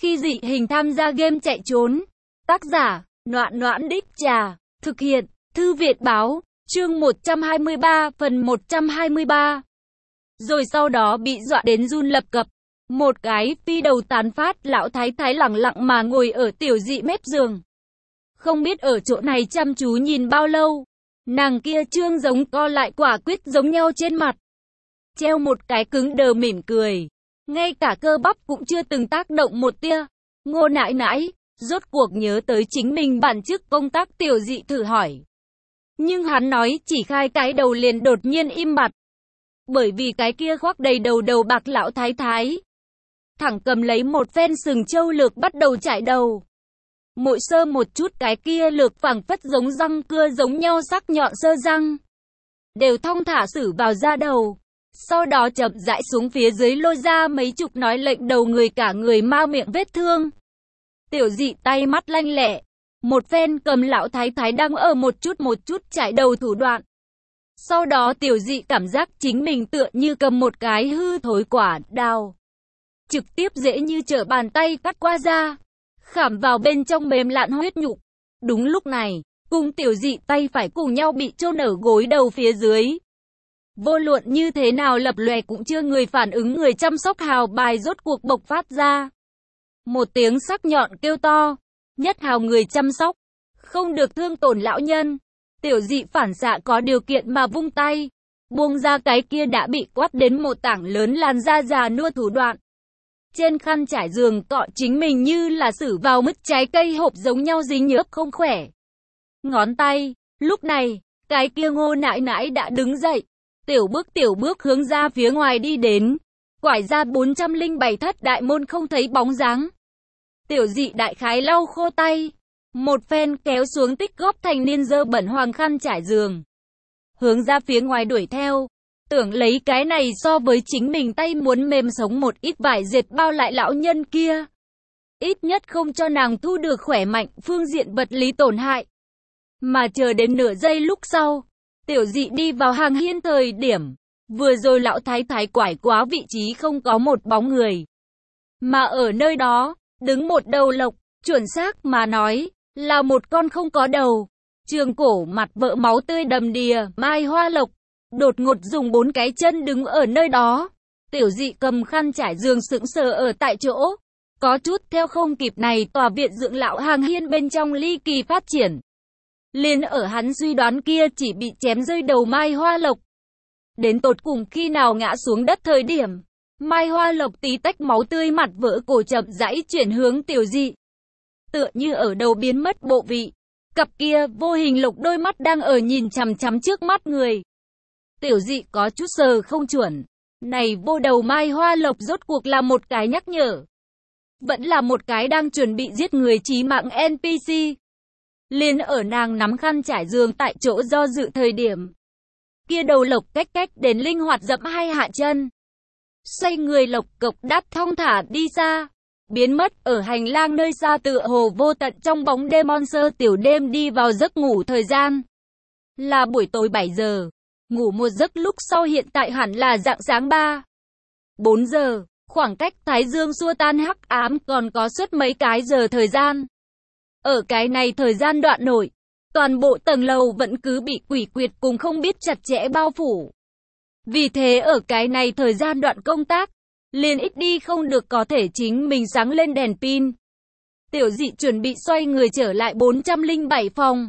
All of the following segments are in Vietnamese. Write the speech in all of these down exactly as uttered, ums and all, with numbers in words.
Khi dị hình tham gia game chạy trốn. Tác giả, Noãn Noãn Đích Trà. Thực hiện, Thư viện báo. Chương một trăm hai mươi ba, phần một trăm hai mươi ba. Rồi sau đó bị dọa đến run lập cập. Một cái phi đầu tán phát, lão thái thái lẳng lặng mà ngồi ở tiểu dị mép giường. Không biết ở chỗ này chăm chú nhìn bao lâu. Nàng kia trương giống co lại quả quyết giống nhau trên mặt. Treo một cái cứng đờ mỉm cười. Ngay cả cơ bắp cũng chưa từng tác động một tia. Ngô nãi nãi, rốt cuộc nhớ tới chính mình bản chức công tác tiểu dị thử hỏi. Nhưng hắn nói chỉ khai cái đầu liền đột nhiên im bặt. Bởi vì cái kia khoác đầy đầu đầu bạc lão thái thái. Thẳng cầm lấy một phen sừng trâu lược bắt đầu chải đầu. Mỗi sơ một chút cái kia lược phảng phất giống răng cưa giống nhau sắc nhọn sơ răng. Đều thong thả xử vào da đầu. Sau đó chậm rãi xuống phía dưới lôi ra mấy chục nói lệnh đầu người cả người mau miệng vết thương. Tiểu dị tay mắt lanh lẹ. Một phen cầm lão thái thái đang ở một chút một chút chải đầu thủ đoạn. Sau đó tiểu dị cảm giác chính mình tựa như cầm một cái hư thối quả đào. Trực tiếp dễ như trở bàn tay cắt qua da. Khảm vào bên trong mềm lạn huyết nhục. Đúng lúc này, cùng tiểu dị tay phải cùng nhau bị chôn ở gối đầu phía dưới. Vô luận như thế nào lập lòe cũng chưa người phản ứng, người chăm sóc hào bài rốt cuộc bộc phát ra. Một tiếng sắc nhọn kêu to. Nhất hào người chăm sóc. Không được thương tổn lão nhân. Tiểu dị phản xạ có điều kiện mà vung tay. Buông ra cái kia đã bị quát đến một tảng lớn làn da già nua thủ đoạn. Trên khăn trải giường cọ chính mình như là xử vào mứt trái cây hộp giống nhau dính nhớp không khỏe. Ngón tay. Lúc này, cái kia ngô nãi nãi đã đứng dậy. Tiểu bước tiểu bước hướng ra phía ngoài đi đến. Quải ra bốn trăm lẻ bảy thất đại môn không thấy bóng dáng. Tiểu dị đại khái lau khô tay. Một phen kéo xuống tích góp thành niên dơ bẩn hoàng khăn trải giường. Hướng ra phía ngoài đuổi theo. Tưởng lấy cái này so với chính mình tay muốn mềm sống một ít vải dệt bao lại lão nhân kia. Ít nhất không cho nàng thu được khỏe mạnh phương diện vật lý tổn hại. Mà chờ đến nửa giây lúc sau. Tiểu dị đi vào hàng hiên thời điểm. Vừa rồi lão thái thái quải quá vị trí không có một bóng người. Mà ở nơi đó, đứng một đầu lộc, chuẩn xác mà nói, là một con không có đầu. Trường cổ mặt vỡ máu tươi đầm đìa, mai hoa lộc. Đột ngột dùng bốn cái chân đứng ở nơi đó. Tiểu dị cầm khăn trải giường sững sờ ở tại chỗ. Có chút theo không kịp này tòa viện dưỡng lão hàng hiên bên trong ly kỳ phát triển. Liền ở hắn suy đoán kia chỉ bị chém rơi đầu mai hoa lộc. Đến tột cùng khi nào ngã xuống đất thời điểm. Mai hoa lộc tí tách máu tươi mặt vỡ cổ chậm rãi chuyển hướng tiểu dị. Tựa như ở đầu biến mất bộ vị. Cặp kia vô hình lục đôi mắt đang ở nhìn chằm chằm trước mắt người. Tiểu dị có chút sờ không chuẩn. Này vô đầu mai hoa lộc rốt cuộc là một cái nhắc nhở. Vẫn là một cái đang chuẩn bị giết người chí mạng en pê xê. Liền ở nàng nắm khăn trải giường tại chỗ do dự thời điểm. Kia đầu lộc cách cách đến linh hoạt dẫm hai hạ chân. Xoay người lộc cộc đáp thong thả đi xa. Biến mất ở hành lang nơi xa tựa hồ vô tận trong bóng đêm monster tiểu đêm đi vào giấc ngủ thời gian. Là buổi tối bảy giờ. Ngủ một giấc lúc sau hiện tại hẳn là rạng sáng ba. bốn giờ. Khoảng cách thái dương xua tan hắc ám còn có suốt mấy cái giờ thời gian. Ở cái này thời gian đoạn nổi. Toàn bộ tầng lầu vẫn cứ bị quỷ quyệt cùng không biết chặt chẽ bao phủ. Vì thế ở cái này thời gian đoạn công tác, liền ít đi không được có thể chính mình sáng lên đèn pin. Tiểu dị chuẩn bị xoay người trở lại bốn trăm lẻ bảy phòng.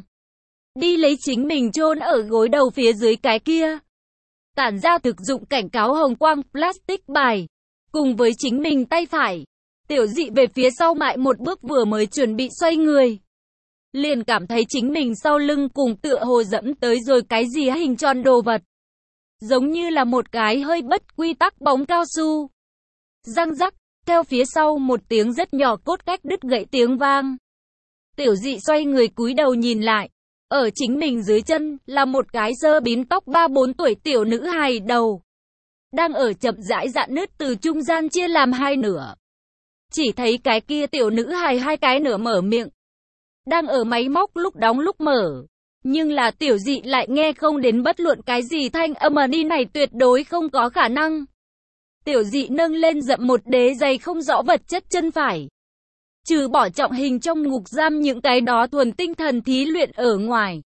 Đi lấy chính mình chôn ở gối đầu phía dưới cái kia. Tản ra thực dụng cảnh cáo hồng quang plastic bài. Cùng với chính mình tay phải. Tiểu dị về phía sau mại một bước vừa mới chuẩn bị xoay người. Liền cảm thấy chính mình sau lưng cùng tựa hồ dẫm tới rồi cái gì hình tròn đồ vật. Giống như là một cái hơi bất quy tắc bóng cao su. Răng rắc, theo phía sau một tiếng rất nhỏ cốt cách đứt gãy tiếng vang. Tiểu dị xoay người cúi đầu nhìn lại. Ở chính mình dưới chân là một cái dơ bím tóc ba bốn tuổi tiểu nữ hài đầu. Đang ở chậm rãi dạn nứt từ trung gian chia làm hai nửa. Chỉ thấy cái kia tiểu nữ hài hai cái nửa mở miệng. Đang ở máy móc lúc đóng lúc mở. Nhưng là tiểu dị lại nghe không đến bất luận cái gì thanh âm ở đi này tuyệt đối không có khả năng. Tiểu dị nâng lên dậm một đế giày không rõ vật chất chân phải. Trừ bỏ trọng hình trong ngục giam những cái đó thuần tinh thần thí luyện ở ngoài.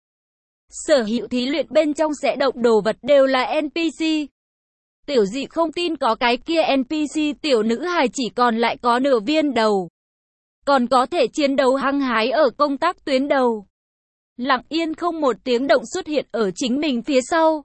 Sở hữu thí luyện bên trong sẽ động đồ vật đều là en pê xê. Tiểu dị không tin có cái kia en pê xê tiểu nữ hài chỉ còn lại có nửa viên đầu. Còn có thể chiến đấu hăng hái ở công tác tuyến đầu. Lặng yên không một tiếng động xuất hiện ở chính mình phía sau.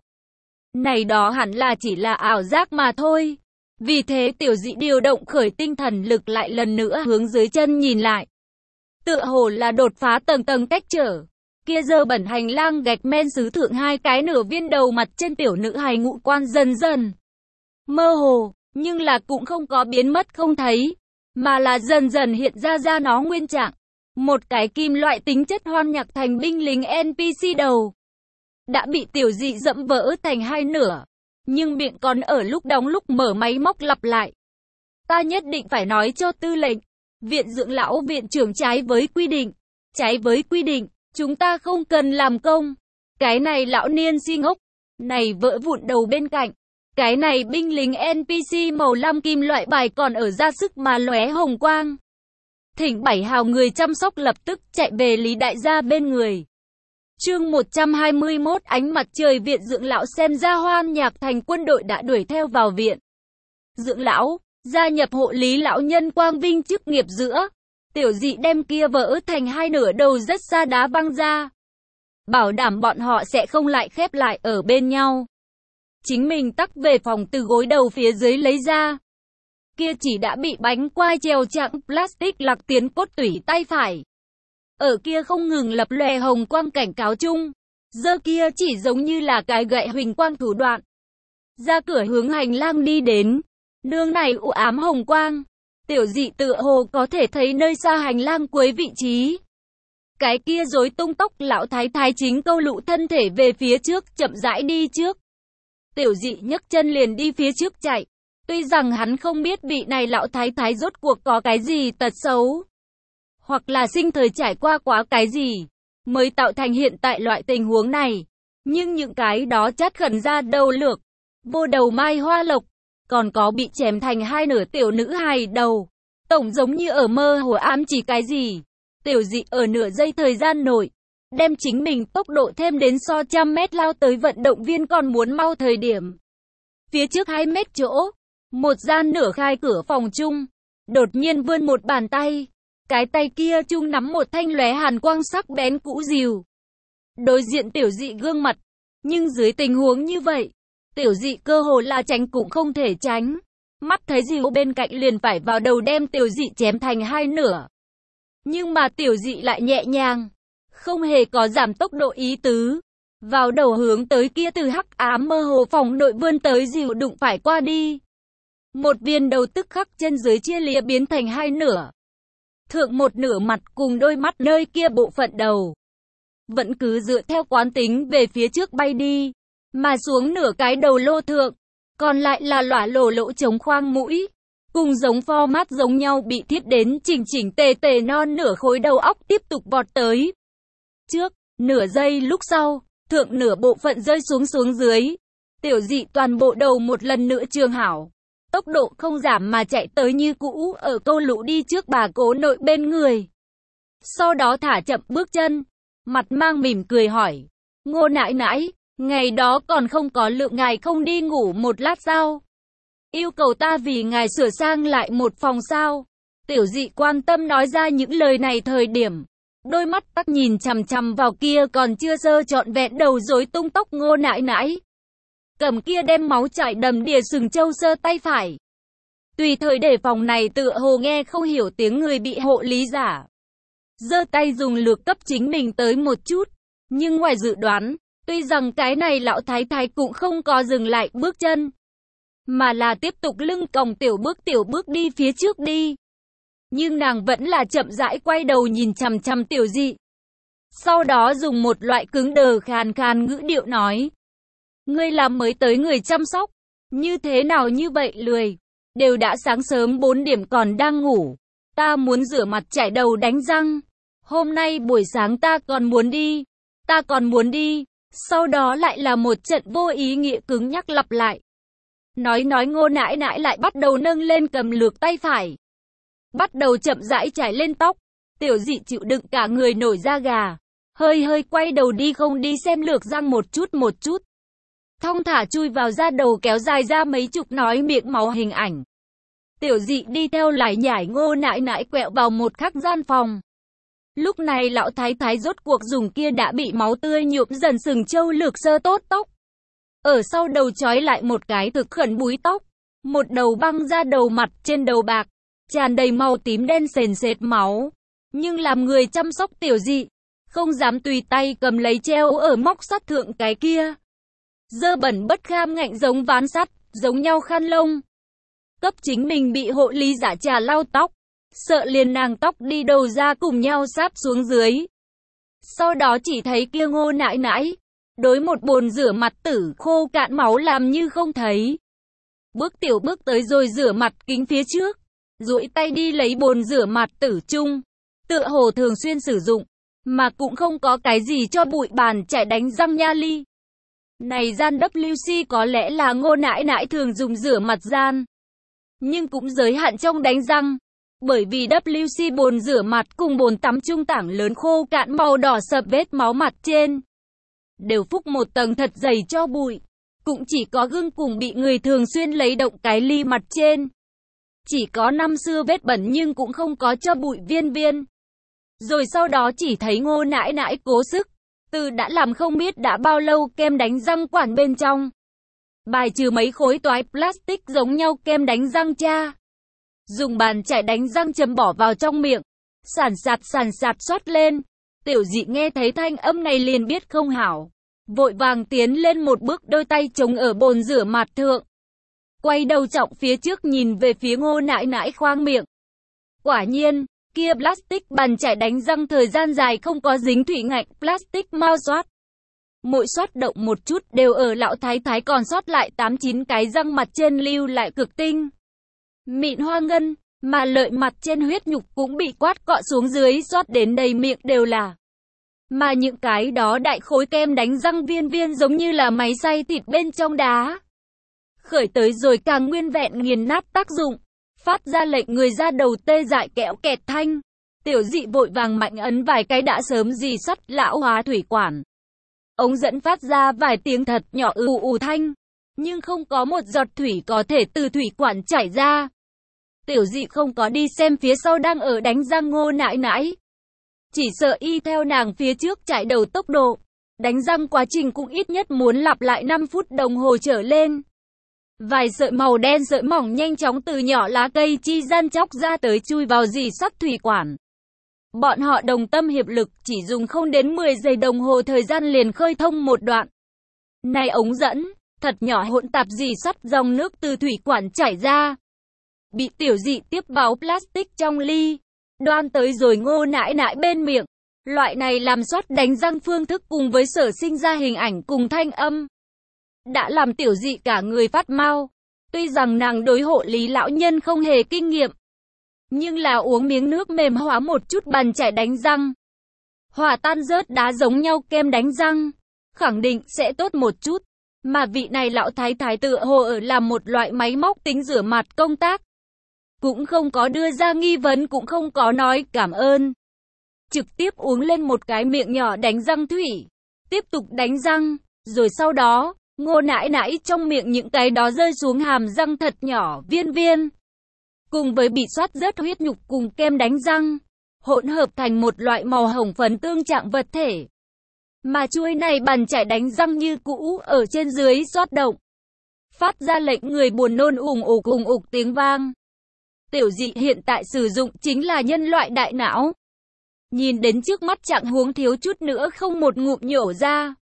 Này đó hẳn là chỉ là ảo giác mà thôi. Vì thế tiểu dị điều động khởi tinh thần lực lại lần nữa hướng dưới chân nhìn lại. Tựa hồ là đột phá tầng tầng cách trở. Kia dơ bẩn hành lang gạch men xứ thượng hai cái nửa viên đầu mặt trên tiểu nữ hài ngũ quan dần dần mơ hồ, nhưng là cũng không có biến mất không thấy, mà là dần dần hiện ra ra nó nguyên trạng. Một cái kim loại tính chất hoan nhạc thành binh lính en pê xê đầu. Đã bị tiểu dị dẫm vỡ thành hai nửa. Nhưng miệng còn ở lúc đóng lúc mở máy móc lặp lại. Ta nhất định phải nói cho tư lệnh. Viện dưỡng lão viện trưởng trái với quy định. Trái với quy định, chúng ta không cần làm công. Cái này lão niên si ngốc. Này vỡ vụn đầu bên cạnh. Cái này binh lính en pê xê màu lam kim loại bài còn ở ra sức mà lóe hồng quang. Thỉnh bảy hào người chăm sóc lập tức chạy về Lý Đại gia bên người. Chương một trăm hai mươi mốt ánh mặt trời viện dưỡng lão xem ra hoan nhạc thành quân đội đã đuổi theo vào viện. Dưỡng lão, gia nhập hộ lý lão nhân quang vinh chức nghiệp giữa. Tiểu dị đem kia vỡ thành hai nửa đầu rất xa đá văng ra. Bảo đảm bọn họ sẽ không lại khép lại ở bên nhau. Chính mình tắc về phòng từ gối đầu phía dưới lấy ra. Kia chỉ đã bị bánh quai treo chặng plastic lặc tiến cốt tủy tay phải. Ở kia không ngừng lập lòe hồng quang cảnh cáo chung. Giờ kia chỉ giống như là cái gậy huỳnh quang thủ đoạn. Ra cửa hướng hành lang đi đến. Nương này u ám hồng quang. Tiểu dị tựa hồ có thể thấy nơi xa hành lang cuối vị trí. Cái kia rối tung tóc lão thái thái chính câu lụ thân thể về phía trước chậm rãi đi trước. Tiểu dị nhấc chân liền đi phía trước chạy. Tuy rằng hắn không biết vị này lão thái thái rốt cuộc có cái gì tật xấu. Hoặc là sinh thời trải qua quá cái gì. Mới tạo thành hiện tại loại tình huống này. Nhưng những cái đó chát khẩn ra đầu lược. Vô đầu mai hoa lộc. Còn có bị chém thành hai nửa tiểu nữ hài đầu. Tổng giống như ở mơ hồ ám chỉ cái gì. Tiểu dị ở nửa giây thời gian nội. Đem chính mình tốc độ thêm đến so trăm mét lao tới vận động viên còn muốn mau thời điểm. Phía trước hai mét chỗ. Một gian nửa khai cửa phòng chung. Đột nhiên vươn một bàn tay. Cái tay kia chung nắm một thanh lóe hàn quang sắc bén cũ rìu. Đối diện tiểu dị gương mặt. Nhưng dưới tình huống như vậy. Tiểu dị cơ hồ là tránh cũng không thể tránh. Mắt thấy rìu bên cạnh liền phải vào đầu đem tiểu dị chém thành hai nửa. Nhưng mà tiểu dị lại nhẹ nhàng. Không hề có giảm tốc độ ý tứ. Vào đầu hướng tới kia từ hắc ám mơ hồ phòng nội vươn tới rìu đụng phải qua đi. Một viên đầu tức khắc trên dưới chia lìa biến thành hai nửa. Thượng một nửa mặt cùng đôi mắt nơi kia bộ phận đầu. Vẫn cứ dựa theo quán tính về phía trước bay đi. Mà xuống nửa cái đầu lô thượng. Còn lại là lỏa lổ lỗ trống khoang mũi. Cùng giống format giống nhau bị thiết đến chỉnh chỉnh tề tề non nửa khối đầu óc tiếp tục vọt tới. Trước, nửa giây lúc sau, thượng nửa bộ phận rơi xuống xuống dưới. Tiểu dị toàn bộ đầu một lần nữa trường hảo. Tốc độ không giảm mà chạy tới như cũ ở câu lũ đi trước bà cố nội bên người. Sau đó thả chậm bước chân. Mặt mang mỉm cười hỏi. Ngô nãi nãi, ngày đó còn không có lượng ngài không đi ngủ một lát sao? Yêu cầu ta vì ngài sửa sang lại một phòng sao? Tiểu dị quan tâm nói ra những lời này thời điểm. Đôi mắt tắc nhìn chằm chằm vào kia còn chưa sơ trọn vẹn đầu rối tung tóc ngô nãi nãi. Cầm kia đem máu chảy đầm đìa sừng châu sơ tay phải. Tùy thời để phòng này tựa hồ nghe không hiểu tiếng người bị hộ lý giả. Giơ tay dùng lược cấp chính mình tới một chút. Nhưng ngoài dự đoán, tuy rằng cái này lão thái thái cũng không có dừng lại bước chân. Mà là tiếp tục lưng còng tiểu bước tiểu bước đi phía trước đi. Nhưng nàng vẫn là chậm rãi quay đầu nhìn chằm chằm tiểu dị. Sau đó dùng một loại cứng đờ khàn khàn ngữ điệu nói. Ngươi là mới tới người chăm sóc. Như thế nào như vậy lười. Đều đã sáng sớm bốn điểm còn đang ngủ. Ta muốn rửa mặt chải đầu đánh răng. Hôm nay buổi sáng ta còn muốn đi. Ta còn muốn đi. Sau đó lại là một trận vô ý nghĩa cứng nhắc lặp lại. Nói nói ngô nãi nãi lại bắt đầu nâng lên cầm lược tay phải. bắt đầu chậm rãi chải lên tóc. Tiểu Dị chịu đựng cả người nổi da gà, hơi hơi quay đầu đi không đi xem lược răng một chút một chút. Thong thả chui vào da đầu kéo dài ra mấy chục nói miệng máu hình ảnh. Tiểu Dị đi theo lải nhải Ngô nãi nãi quẹo vào một khắc gian phòng. Lúc này lão thái thái rốt cuộc dùng kia đã bị máu tươi nhuộm dần sừng trâu lược sơ tốt tóc. Ở sau đầu trói lại một cái thực khẩn búi tóc. Một đầu băng ra đầu mặt trên đầu bạc, tràn đầy màu tím đen sền sệt máu. Nhưng làm người chăm sóc Tiểu Dị, không dám tùy tay cầm lấy treo ở móc sắt thượng cái kia. Dơ bẩn bất kham ngạnh giống ván sắt, giống nhau khăn lông. Cấp chính mình bị hộ lý giả trà lau tóc, sợ liền nàng tóc đi đầu ra cùng nhau sáp xuống dưới. Sau đó chỉ thấy kia Ngô nãi nãi, đối một bồn rửa mặt tử khô cạn máu làm như không thấy. Bước tiểu bước tới rồi rửa mặt kính phía trước, duỗi tay đi lấy bồn rửa mặt tử chung, tựa hồ thường xuyên sử dụng, mà cũng không có cái gì cho bụi bàn chải đánh răng nha ly. Này gian W C có lẽ là Ngô nãi nãi thường dùng rửa mặt gian, nhưng cũng giới hạn trong đánh răng, bởi vì W C bồn rửa mặt cùng bồn tắm chung tảng lớn khô cạn màu đỏ sậm vết máu mặt trên, đều phúc một tầng thật dày cho bụi. Cũng chỉ có gương cùng bị người thường xuyên lấy động cái ly mặt trên. Chỉ có năm xưa vết bẩn nhưng cũng không có cho bụi viên viên. Rồi sau đó chỉ thấy Ngô nãi nãi cố sức, từ đã làm không biết đã bao lâu kem đánh răng quản bên trong. Bài trừ mấy khối toái plastic giống nhau kem đánh răng cha. Dùng bàn chải đánh răng chấm bỏ vào trong miệng. Sàn sạt sàn sạt xoát lên. Tiểu Dị nghe thấy thanh âm này liền biết không hảo. Vội vàng tiến lên một bước đôi tay chống ở bồn rửa mặt thượng. Quay đầu trọng phía trước nhìn về phía Ngô nãi nãi khoang miệng. Quả nhiên, kia plastic bàn chải đánh răng thời gian dài không có dính thủy ngạnh plastic mau xoát. Mỗi xoát động một chút đều ở lão thái thái còn sót lại tám chín cái răng mặt trên lưu lại cực tinh. Mịn hoa ngân, mà lợi mặt trên huyết nhục cũng bị quát cọ xuống dưới xoát đến đầy miệng đều là. Mà những cái đó đại khối kem đánh răng viên viên giống như là máy xay thịt bên trong đá. Khởi tới rồi càng nguyên vẹn nghiền nát tác dụng, phát ra lệnh người ra đầu tê dại kẽo kẹt thanh. Tiểu Dị vội vàng mạnh ấn vài cái đã sớm dì sắt lão hóa thủy quản. Ống dẫn phát ra vài tiếng thật nhỏ ù ù thanh, nhưng không có một giọt thủy có thể từ thủy quản chảy ra. Tiểu Dị không có đi xem phía sau đang ở đánh răng Ngô nãi nãi. Chỉ sợ y theo nàng phía trước chạy đầu tốc độ, đánh răng quá trình cũng ít nhất muốn lặp lại năm phút đồng hồ trở lên. Vài sợi màu đen sợi mỏng nhanh chóng từ nhỏ lá cây chi gian chóc ra tới chui vào dì sắt thủy quản. Bọn họ đồng tâm hiệp lực chỉ dùng không đến mười giây đồng hồ thời gian liền khơi thông một đoạn. Này ống dẫn, thật nhỏ hỗn tạp dì sắt dòng nước từ thủy quản chảy ra. Bị Tiểu Dị tiếp vào plastic trong ly. Đoan tới rồi Ngô nãi nãi bên miệng. Loại này làm soát đánh răng phương thức cùng với sở sinh ra hình ảnh cùng thanh âm. Đã làm Tiểu Dị cả người phát mau. Tuy rằng nàng đối hộ lý lão nhân không hề kinh nghiệm. Nhưng là uống miếng nước mềm hóa một chút bàn chải đánh răng. Hòa tan rớt đá giống nhau kem đánh răng. Khẳng định sẽ tốt một chút. Mà vị này lão thái thái tựa hồ ở làm một loại máy móc tính rửa mặt công tác. Cũng không có đưa ra nghi vấn cũng không có nói cảm ơn. Trực tiếp uống lên một cái miệng nhỏ đánh răng thủy. Tiếp tục đánh răng. Rồi sau đó, Ngô nãi nãi trong miệng những cái đó rơi xuống hàm răng thật nhỏ viên viên. Cùng với bị xoát rớt huyết nhục cùng kem đánh răng. Hỗn hợp thành một loại màu hồng phấn tương trạng vật thể. Mà chuôi này bàn chải đánh răng như cũ ở trên dưới xoát động. Phát ra lệnh người buồn nôn ủng ục ủng ục tiếng vang. Tiểu Dị hiện tại sử dụng chính là nhân loại đại não. Nhìn đến trước mắt trạng huống thiếu chút nữa không một ngụm nhổ ra.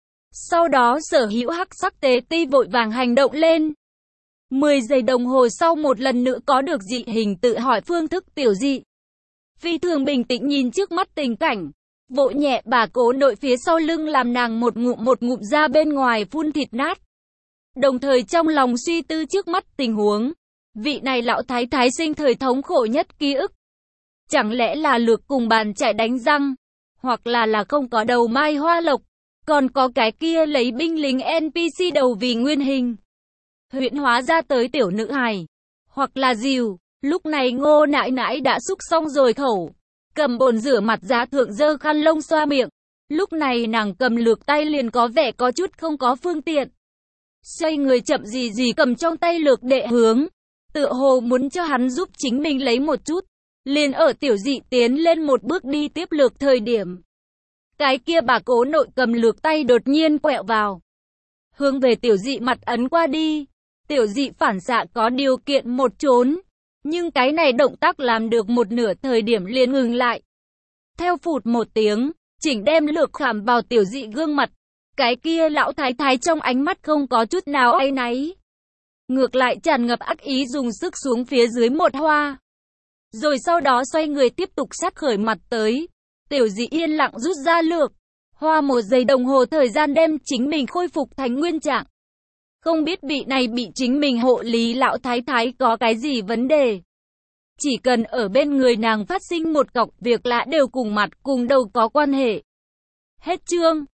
Sau đó sở hữu hắc sắc tế ti vội vàng hành động lên. mười giây đồng hồ sau một lần nữa có được dị hình tự hỏi phương thức Tiểu Dị. Phi thường bình tĩnh nhìn trước mắt tình cảnh. Vỗ nhẹ bà cố nội phía sau lưng làm nàng một ngụm một ngụm ra bên ngoài phun thịt nát. Đồng thời trong lòng suy tư trước mắt tình huống. Vị này lão thái thái sinh thời thống khổ nhất ký ức. Chẳng lẽ là lược cùng bàn chải đánh răng. Hoặc là là không có đầu mai hoa lộc. Còn có cái kia lấy binh lính en pê xê đầu vì nguyên hình. Huyễn hóa ra tới tiểu nữ hài. Hoặc là dìu. Lúc này Ngô nãi nãi đã xúc xong rồi khẩu, cầm bồn rửa mặt giá thượng dơ khăn lông xoa miệng. Lúc này nàng cầm lược tay liền có vẻ có chút không có phương tiện. Xoay người chậm gì gì cầm trong tay lược đệ hướng, tựa hồ muốn cho hắn giúp chính mình lấy một chút. Liền ở tiểu dị tiến lên một bước đi tiếp lược thời điểm. Cái kia bà cố nội cầm lược tay đột nhiên quẹo vào. Hướng về tiểu dị mặt ấn qua đi. Tiểu dị phản xạ có điều kiện một trốn. Nhưng cái này động tác làm được một nửa thời điểm liền ngừng lại. Theo phụt một tiếng, chỉnh đem lược khảm vào tiểu dị gương mặt. Cái kia lão thái thái trong ánh mắt không có chút nào áy náy. Ngược lại tràn ngập ác ý dùng sức xuống phía dưới một hoa. Rồi sau đó xoay người tiếp tục sát khởi mặt tới. Tiểu dị yên lặng rút ra lược. Hoa một giây đồng hồ thời gian đem chính mình khôi phục thành nguyên trạng. Không biết vị này bị chính mình hộ lý lão thái thái có cái gì vấn đề. Chỉ cần ở bên người nàng phát sinh một cọc việc lạ đều cùng mặt cùng đầu có quan hệ. Hết chương.